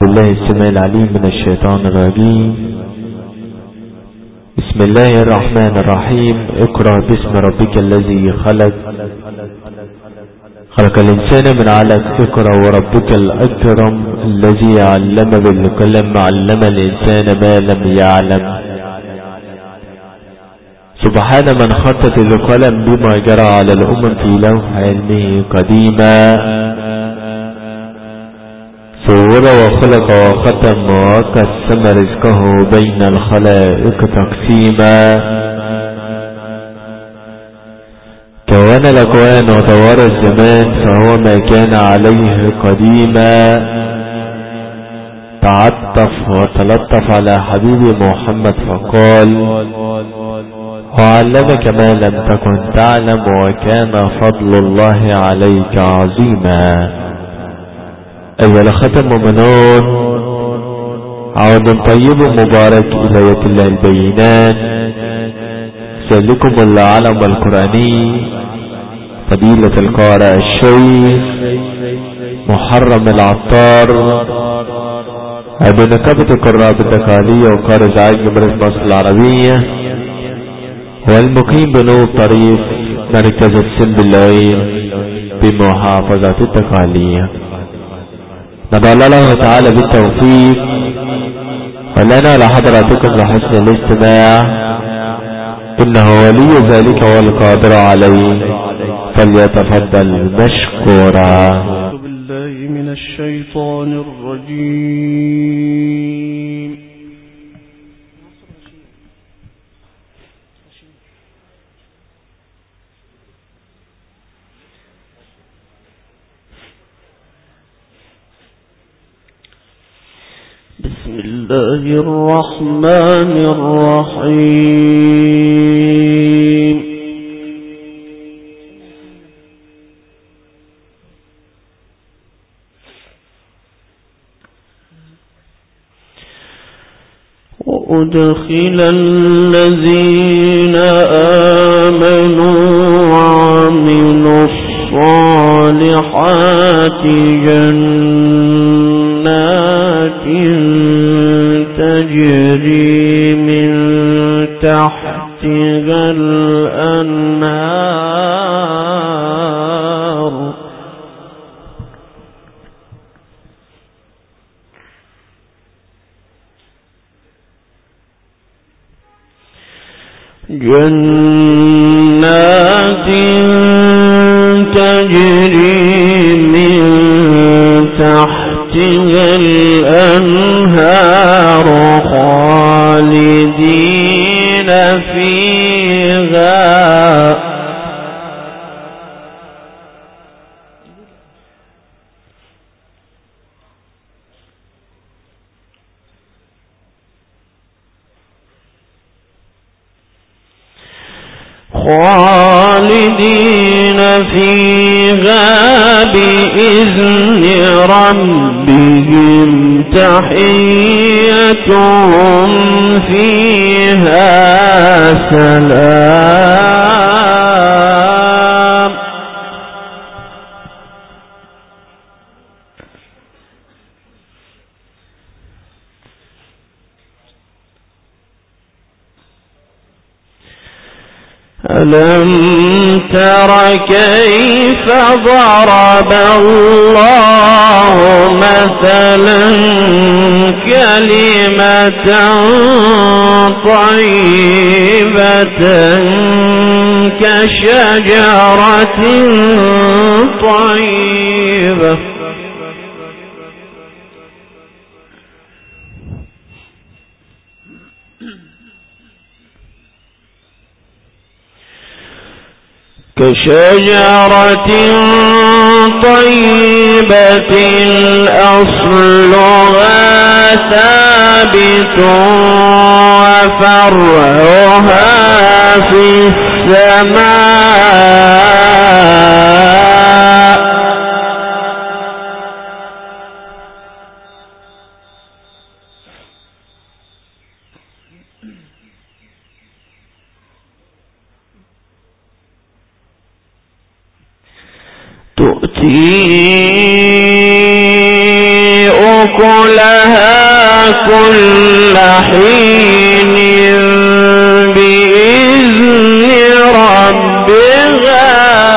بالله السميع العليم من الشيطان الرجيم. بسم الله الرحمن الرحيم. اقرأ باسم ربك الذي خلق الإنسان من علق. اقرأ وربك الأكرم الذي علم بالقلم علم الإنسان ما لم يعلم. سبحان من خطط القلم بما جرى على الأمم في لوح علمه قديما. صور وخلق وختم وقسم رزقه بين الخلائق تقسيما. كون الأكوان ودوار الزمان فهو ما كان عليه قديما. تعطف وتلطف على حبيب محمد فقال وعلمك ما لم تكن تعلم وكان فضل الله عليك عظيما. أيها الأخوة المؤمنون، عود طيب مبارك إلى يد الله البينات. سألكم العلم القرآني فضيلة القارئ الشيخ محرم العطار ابن نقابة القراء بالتقالية وقارئ زعيم جمهورية مصر العربية والمقيم بنوب طريق مركز السنبلاوين بمحافظة التقالية. ندعو الله تعالى بالتوفيق ولنا لحضراتكم لحسن الاستماع، إنه ولي ذلك والقادر عليه، فليتفضل مشكورا. أعوذ بالله من الشيطان الرجيم. بسم الله الرحمن الرحيم. وأدخل الذين آمنوا وعملوا الصالحات جنات تجري من تحتها الأنهار جنات تجري من تحتها الأنهار خالدين فيها بإذن ربهم تحيتهم فيها سلام. ألم تر كيف ضرب الله مثلا كلمة طيبة كشجرة طيبة طيبة أصلها ثابت وفرعها في السماء. تؤتي لها كل حين بإذن ربها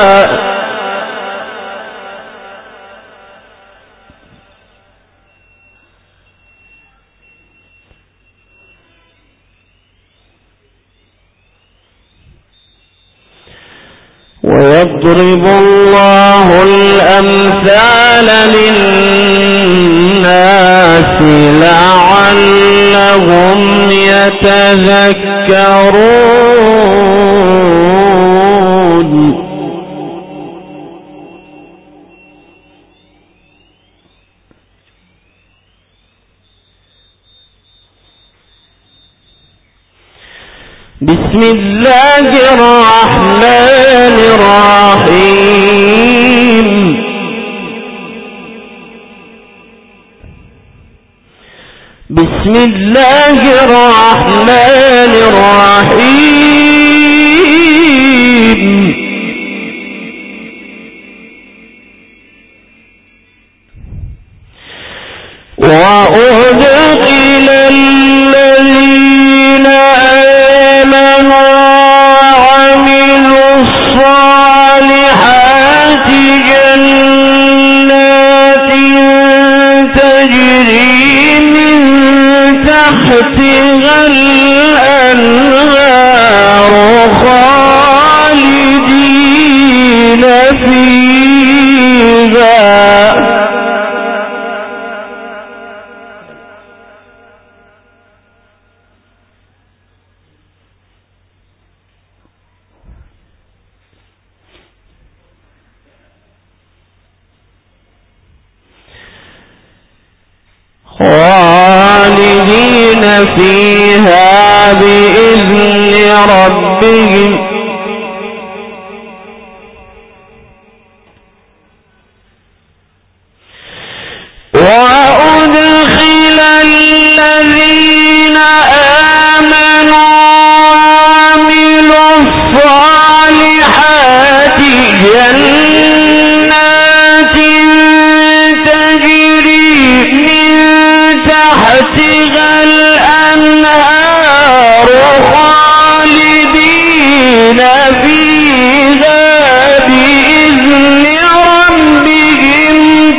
ويضرب الله الأمثال للناس لعلهم يتذكرون بسم الله الرحمن الرحيم بسم الله الرحمن الرحيم وأدخل الذين آمنوا وعملوا الصالحات جنات تجري من تحتها الأنهار خالدين فيها خالدين فيها بإذن ربهم وأدخل الذين آمنوا وعملوا الصالحات جنات تجري من تحتها الأنهار خالدين فيها بإذن ربهم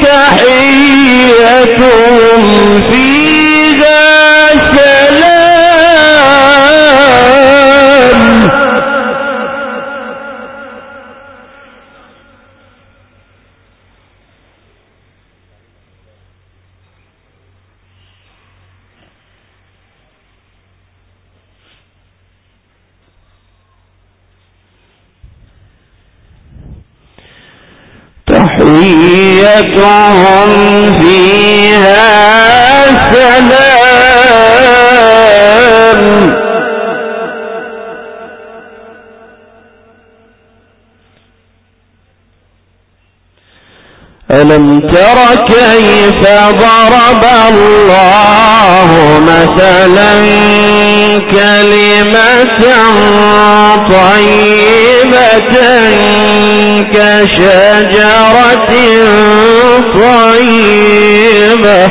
تحيتهم فيها سلام تحيتهم فيها سلام ألم تر كيف ضرب الله مثلا كلمة طيبة كشجرة طيبة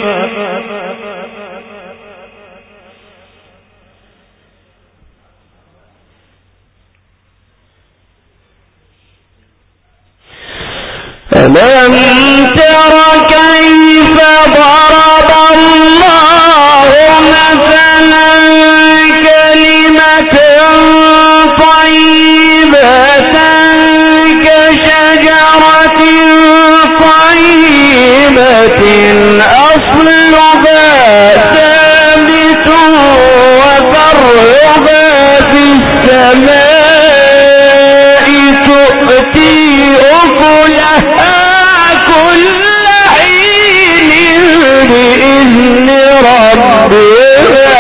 ألم تر كيف ضرب الله مثلا كلمة طيبة كشجرة طيبة أصلها ثابت وفرعها في السماء تؤتي أكلها كل حين بإذن ربها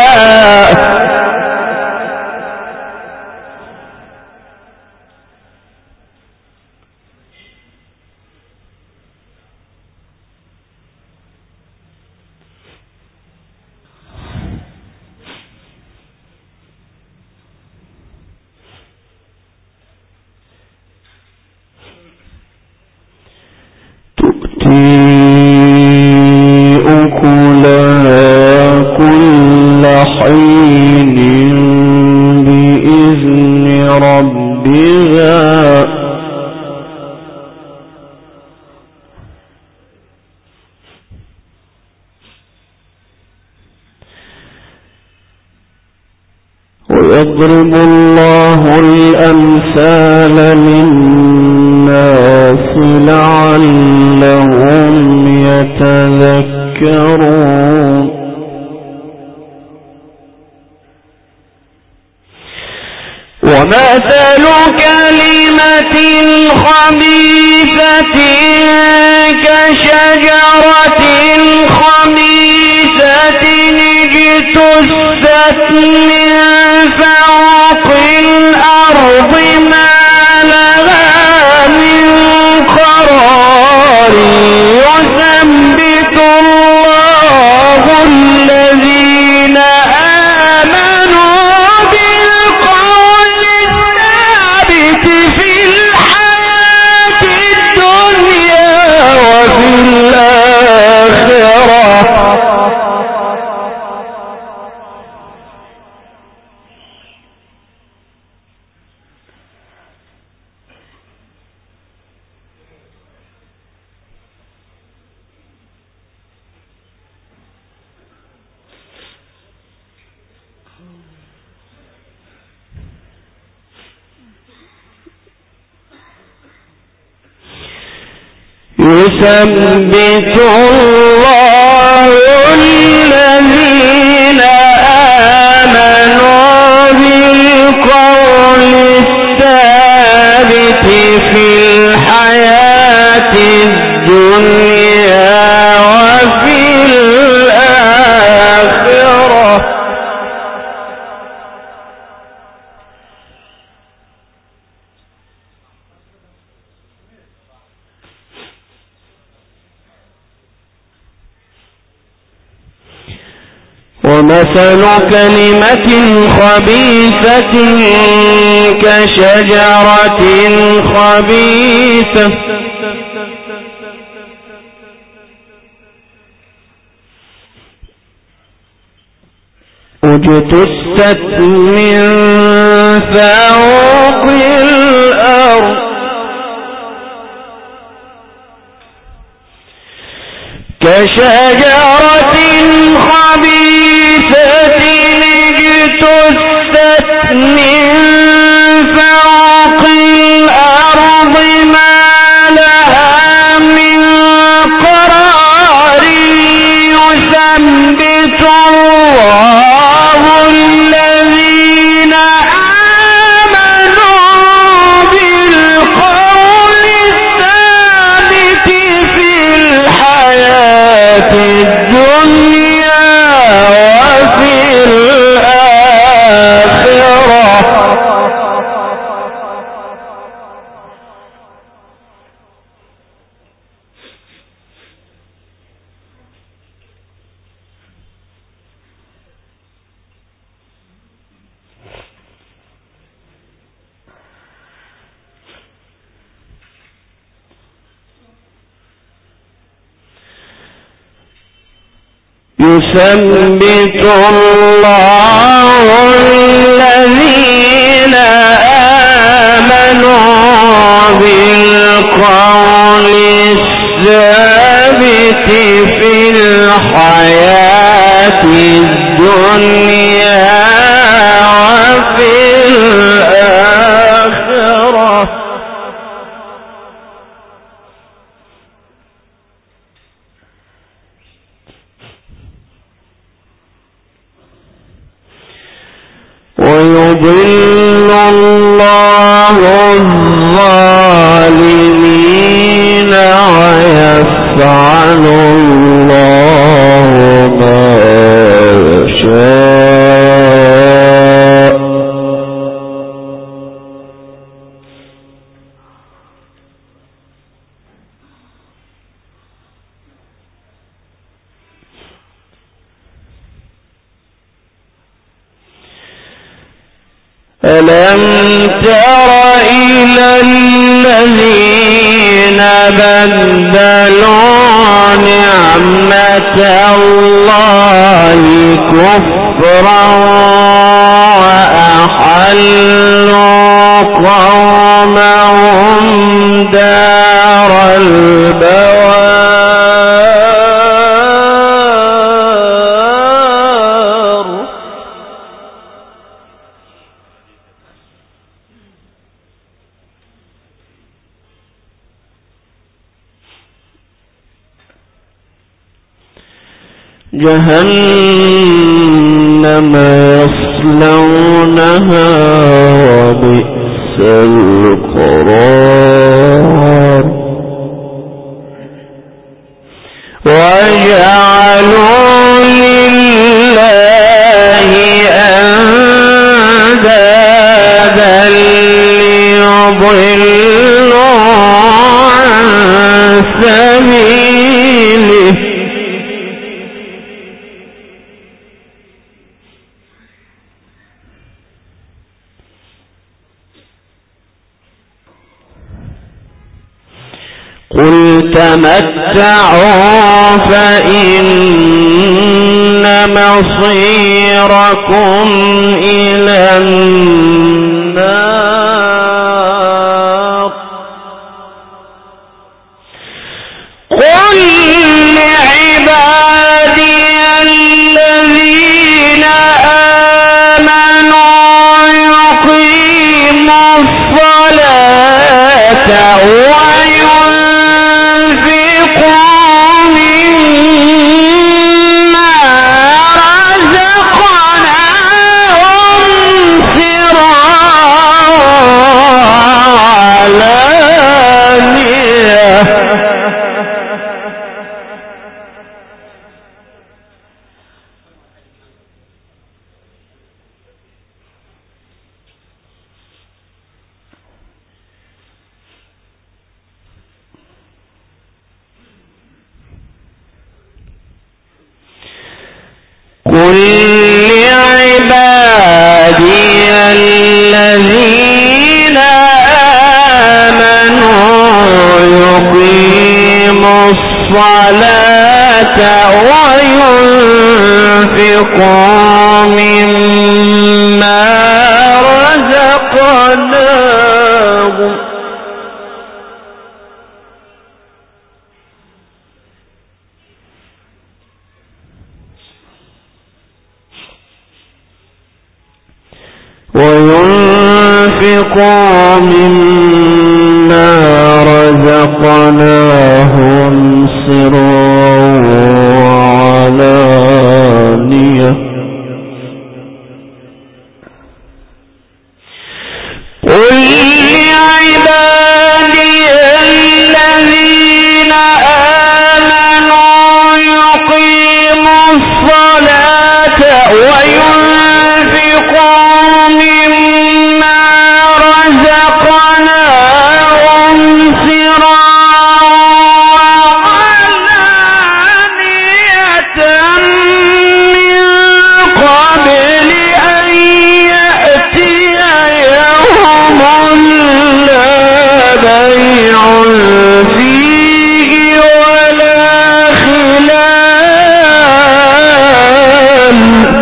ويضرب الله الأمثال للناس لعلهم يتذكرون ومثل كلمة خبيثة كشجرة خبيثة اجتثت من فوق الأرض ما لها من قرار يثبت الله الذين آمنوا بالقول الثابت في الحياة الدنيا وفي الآخرة يثبت الله الذين آمنوا بالقول الثابت في الحياة الدنيا وفي الآخرة ومثل كلمة خبيثة كشجرة خبيثة اجتثت من فوق الأرض كشجرة خبيثة اجتثت من فوق الأرض ما لها من قرار يثبت الله الذين آمنوا بالقول الثابت في الحياة الدنيا وفي الآخرة يثبت الله الذين آمنوا بالقول الثابت في الحياة الدنيا وفي الآخرة ويضل الله الظالمين ويفعل الله ما يشاء ألم تر إلى الذين بدلوا نعمة الله كفرا وأحلوا قومهم دار البوار جهنم يصلونها وبئس القرار وجعلوا لله أندادا ليضلوا عن سبيله قل تمتعوا فإن مصيركم إلى النار قل لعبادي الذين آمنوا يقيموا الصلاة قل لعبادي الذين آمنوا يقيموا الصلاة وينفقوا مما رزقناهم سرا وعلانية قل لعبادي الذين آمنوا يقيموا الصلاة وينفقوا مما رزقناهم سرا وعلانية من قبل أن يأتي يوم لا بيع فيه ولا خلال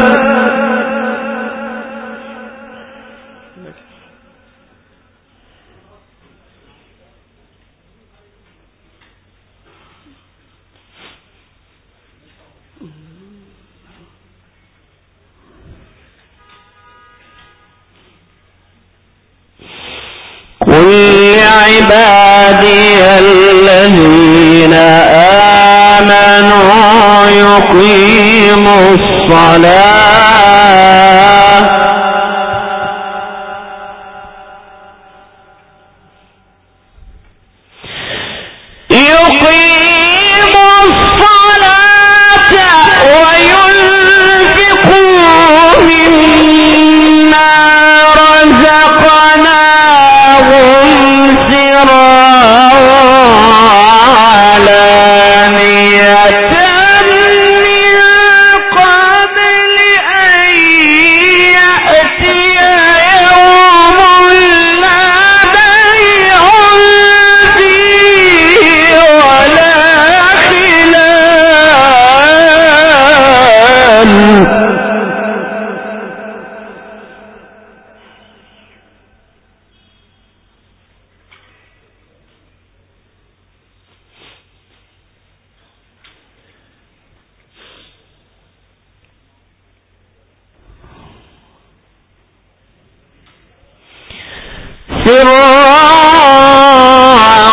قل لعبادي الذين آمنوا يقيموا الصلاة وينفقوا مما رزقناهم سرا وعلانية من قبل أن يأتي يوم لا بيع فيه ولا خلال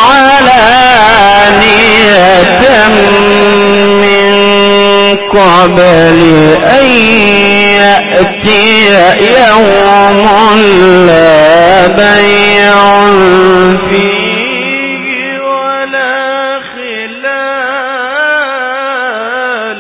علانية من قبل قبل أن يأتي يوم لا بيع فيه ولا خلال.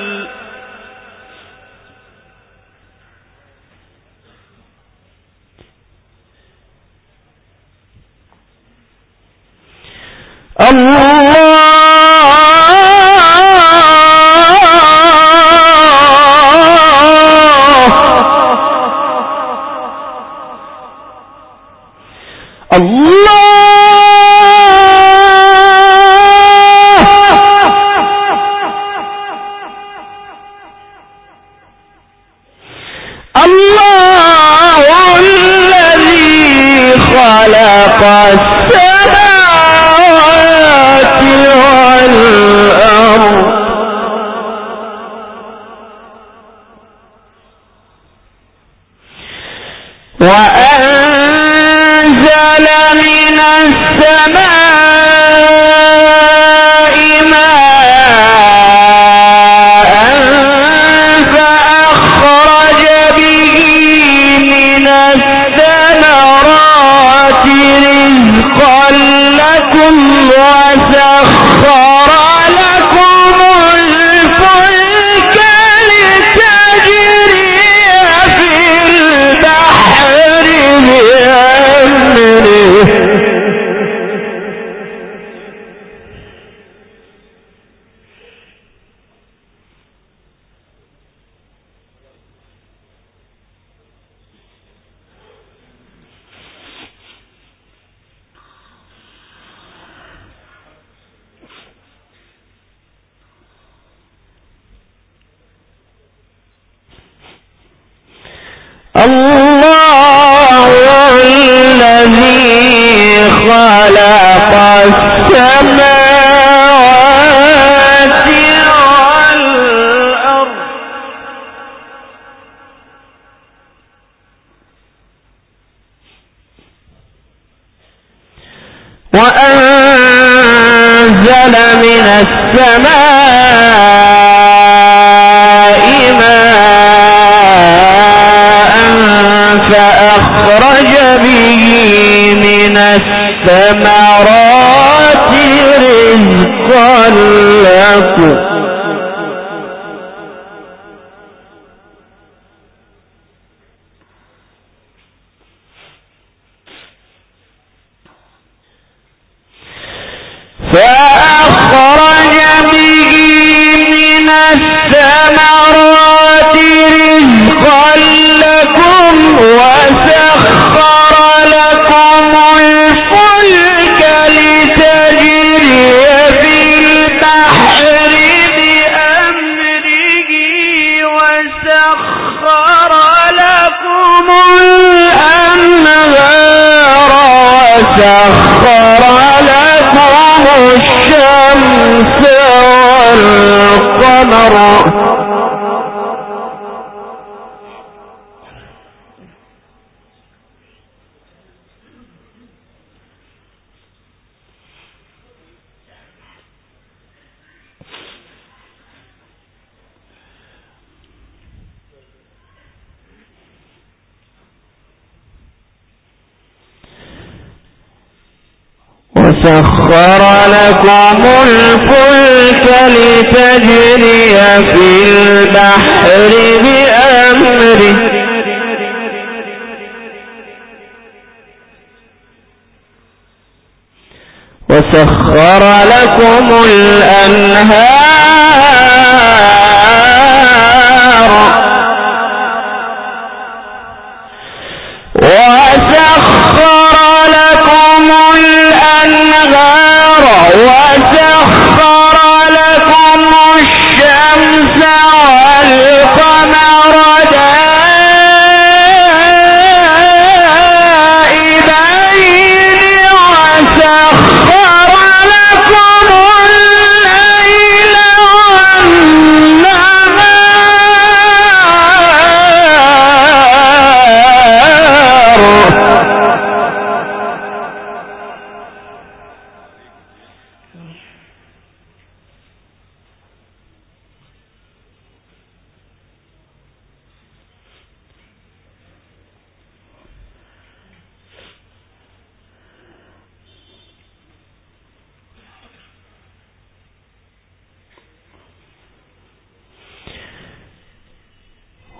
الله الذي خلق السماوات والأرض وأنزل من السماء ماء فأخرج به من الثمرات رزقا لكم وسخر لكم الفلك لتجري في البحر بأمره الله الذي خلق السماوات والأرض وأنزل من السماء ماء فأخرج به من الثمرات رزقا لكم فأخرج به من الثمرات رزقا لكم وسخر لكم الفلك لتجري في البحر بأمره وسخر لكم الأنهار وسخر لكم الشمس والقمر وسخر لكم الفلك لتجري في البحر بأمره وسخر لكم الأنهار وسخر لكم الأنهار وسخر لكم الشمس والقمر دائبين وسخر لكم الليل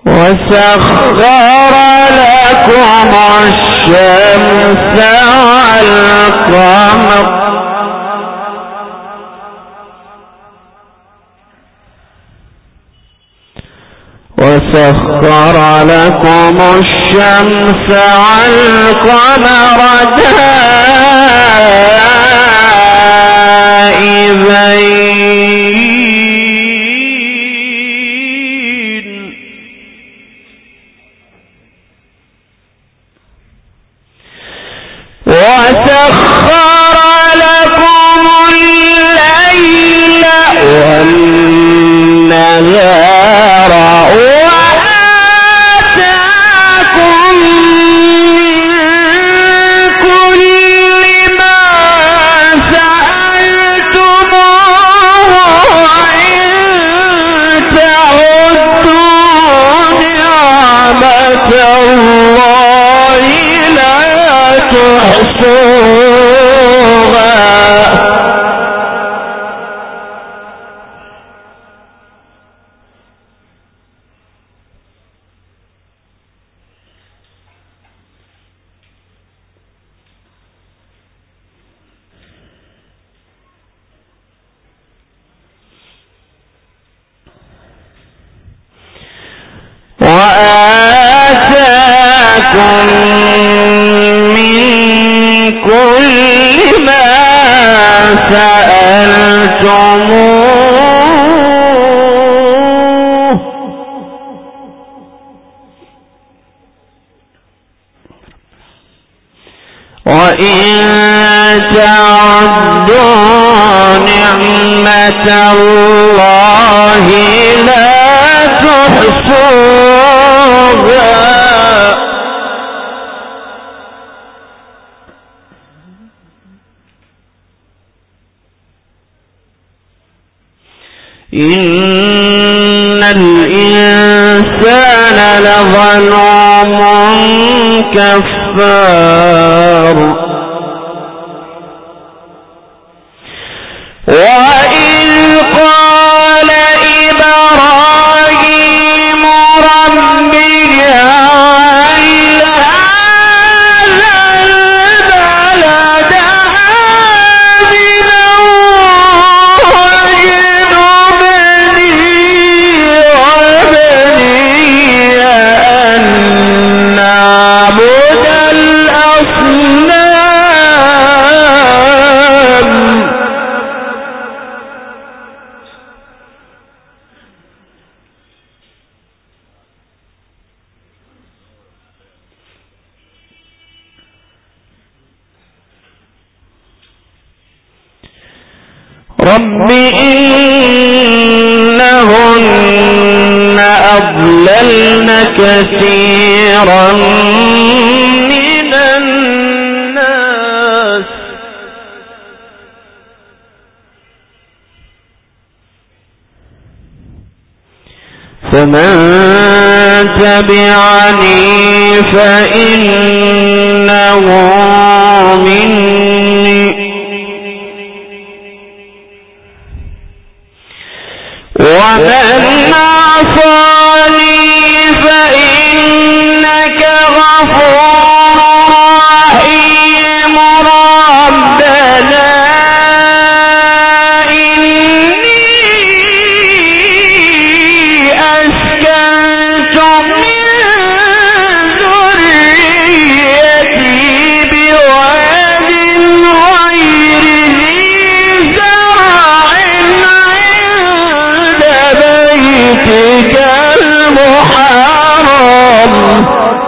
وسخر لكم الشمس والقمر وسخر لكم الشمس والقمر دائبين وسخر لكم الليل والنهار وآتاكم من كل ما سألتموه وإن تعدوا نعمة الله لا تحصوها وآتاكم من كل ما سألتموه وإن تعدوا نعمة الله لا تحصوها إن الإنسان لظلوم كفار وإذ قال إبراهيم رب اجعل هذا البلد آمنا وبني أن نعبد الأصنام رب إنهن أضللن كثيرا من الناس فمن تبعني فإنه مني ومن عصاني فإنك غفور رحيم ربنا إني أسكنت من ذريتي بواد غير ذي زرع عند بيتك المحرم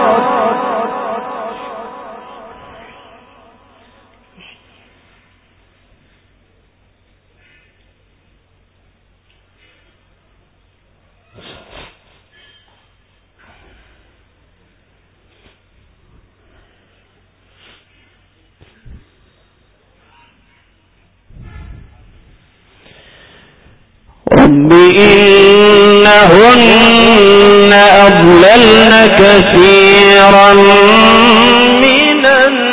رب إنهن أضللن كثيرا من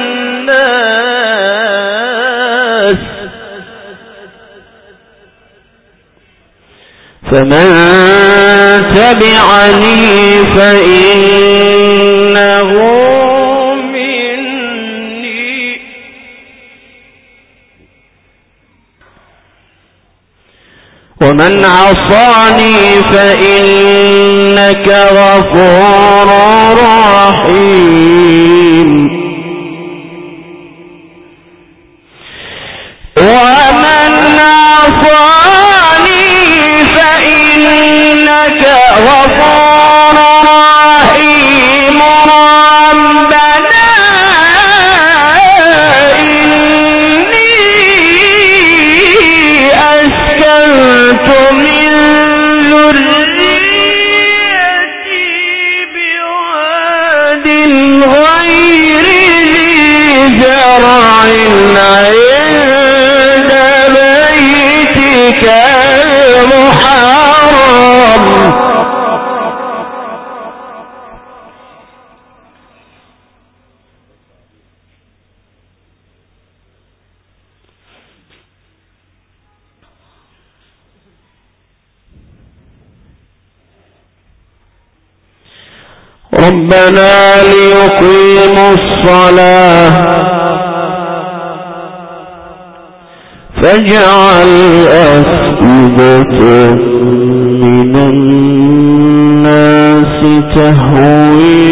الناس فمن تبعني فإنه مني ومن عصاني فإنك غفور رحيم ومن عصاني فإنك غفور رحيم ربنا إني أسكنت من ذريتي بواد غير ذي زرع عند بيتك المحرم ربنا ليقيموا الصلاة فاجعل أفئدة من الناس تهوي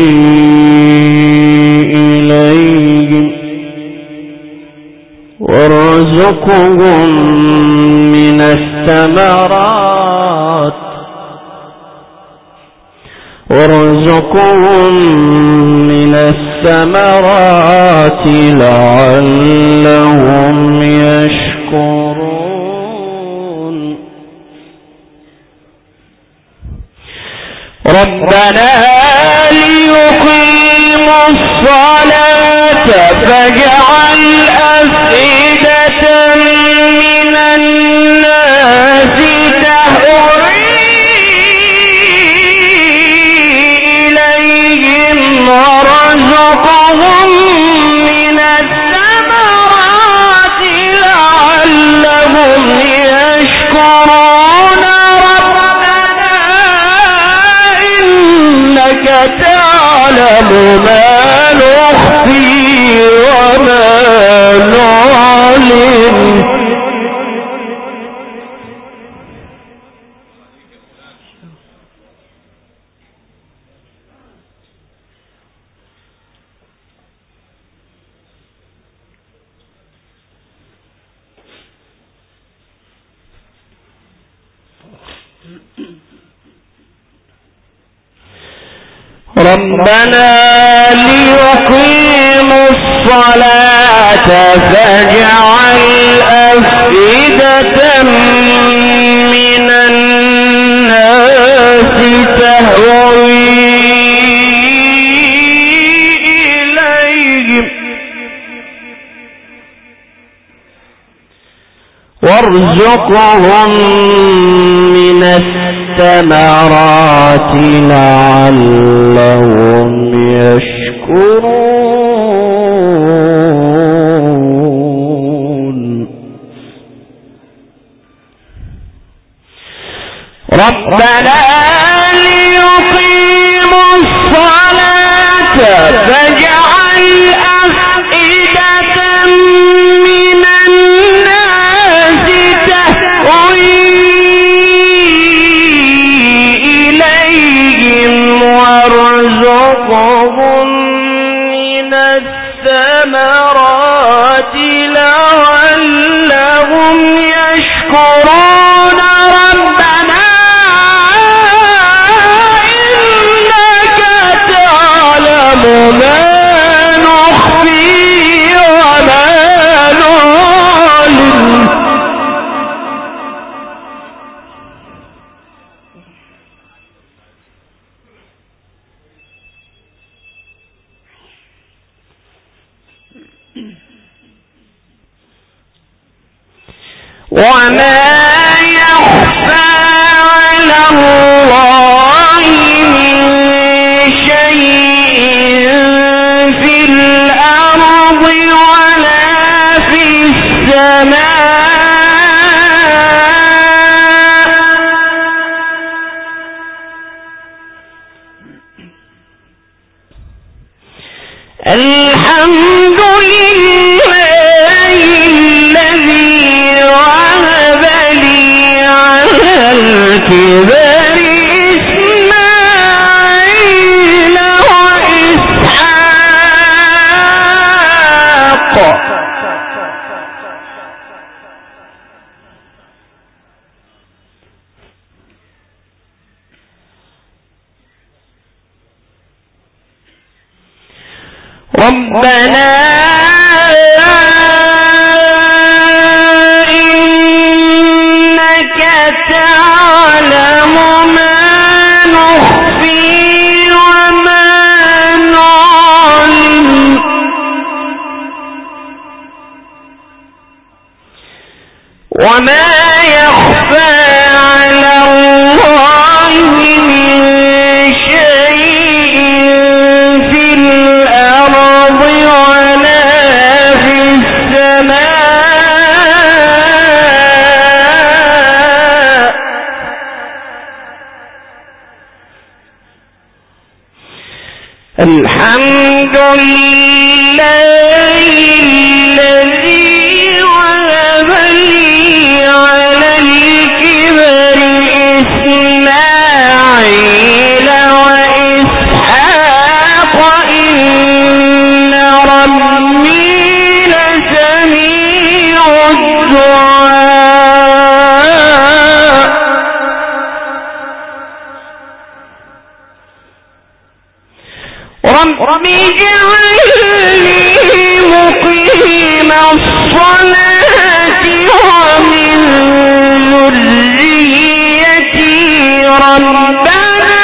إليهم وارزقهم من الثمرات لعلهم يشكرون ربنا ليقيموا الصلاة فاجعل أفئدة من الناس تهوي إليهم وارزقهم من الثمرات لعلهم يشكرون ربنا إنك تعلم ما نخفي وما نعلن ربنا ليقيموا الصلاة فاجعل أفئدة من الناس تهوي إليهم وارزقهم من الثمرات لعلهم يشكرون ربنا ليقيموا الصلاة فاجعل أفئدة من الناس تهوي إليهم وارزقهم من الثمرات لعلهم يشكرون ربنا إنك تعلم ما نخفي وما نعلن وما يخفى على الله من شيء في الأرض ولا في السماء الحمد لله الذي وهب لي على الكبر إسماعيل وإسحاق ربنا إنك تعلم ما نخفي وما نعلن وما يخفى على الله من شيء في الأرض ولا في السماء الحمد لله الذي وهب لي على الكبر إسماعيل وإسحاق إن ربي لسميع الدعاء رب اجعلني مقيم الصلاة ومن ذريتي ربنا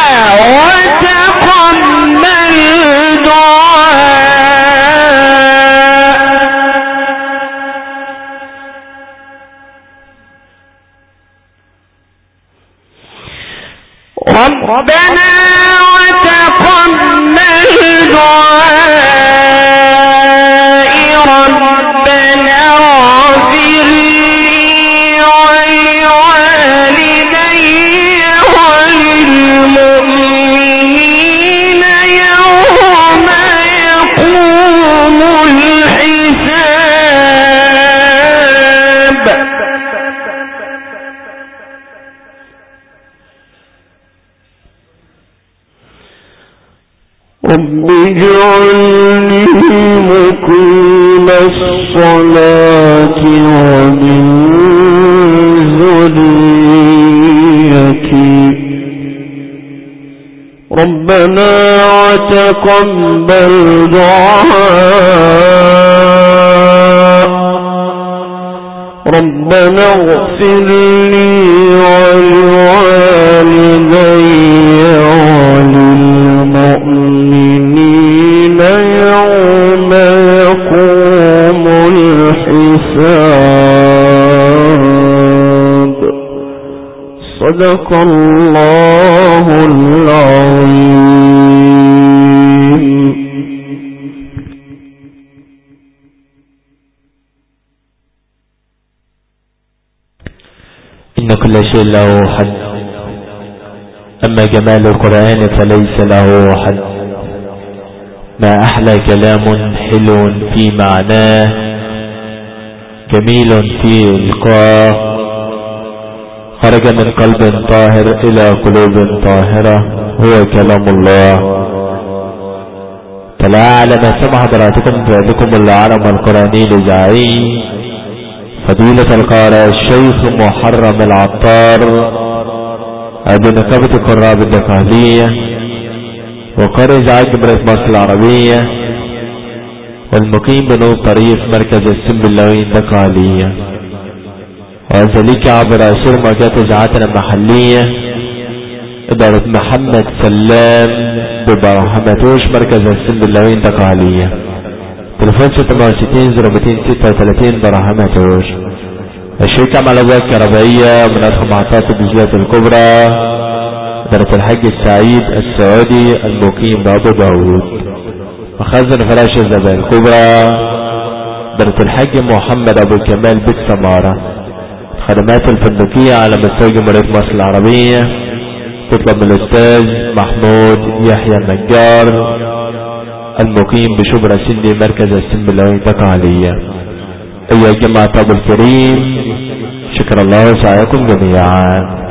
وتقبل دعاء ربنا وتقبل دعائي ربنا اغفر لي ولوالدي وللمؤمنين يوم يقوم الحساب رب اجعلني مقيم الصلاة ومن ذريتي ربنا وتقبل دعاء ربنا اغفر لي ولوالدي وللمؤمنين يوم يقوم الحساب صدق الله العظيم. إن كل شيء له حد، أما جمال القرآن فليس له حد. ما أحلى كلام حلو في معناه جميل في إلقاه خرج من قلب طاهر إلى قلوب طاهرة هو كلام الله. فلا على ما سمع حضراتكم بكم العالم القرآني الإذاعي فضيلة القارئ الشيخ محرم العطار ابن نقابة القراء بالدقهلية وقارئ إذاعة جمهورية مصر العربية والمقيم بنور طريق مركز السنبلاوي الدقهلية، وذلك عبر أسر موجات إذاعاتنا المحلية إدارة محمد سلام ببرحمتوش مركز السنبلاوي الدقهلية. تليفون 66 0236 برحمتوش. الشركة مع الأبواب الكهربائية من أرخم معطات البزلات الكبرى إدارة الحج السعيد السعودي المقيم بأبو داود. مخزن فراش الزبائن الكبرى إدارة الحج محمد أبو كمال بيت سمارة. الخدمات الفندقية على مستوى جمهورية مصر العربية تطلب من الأستاذ محمود يحيى النجار المقيم بشبرا سندي مركز السنبلاوي دقالية. أيها الجماعة الكريم، شكر الله سعيكم جميعا.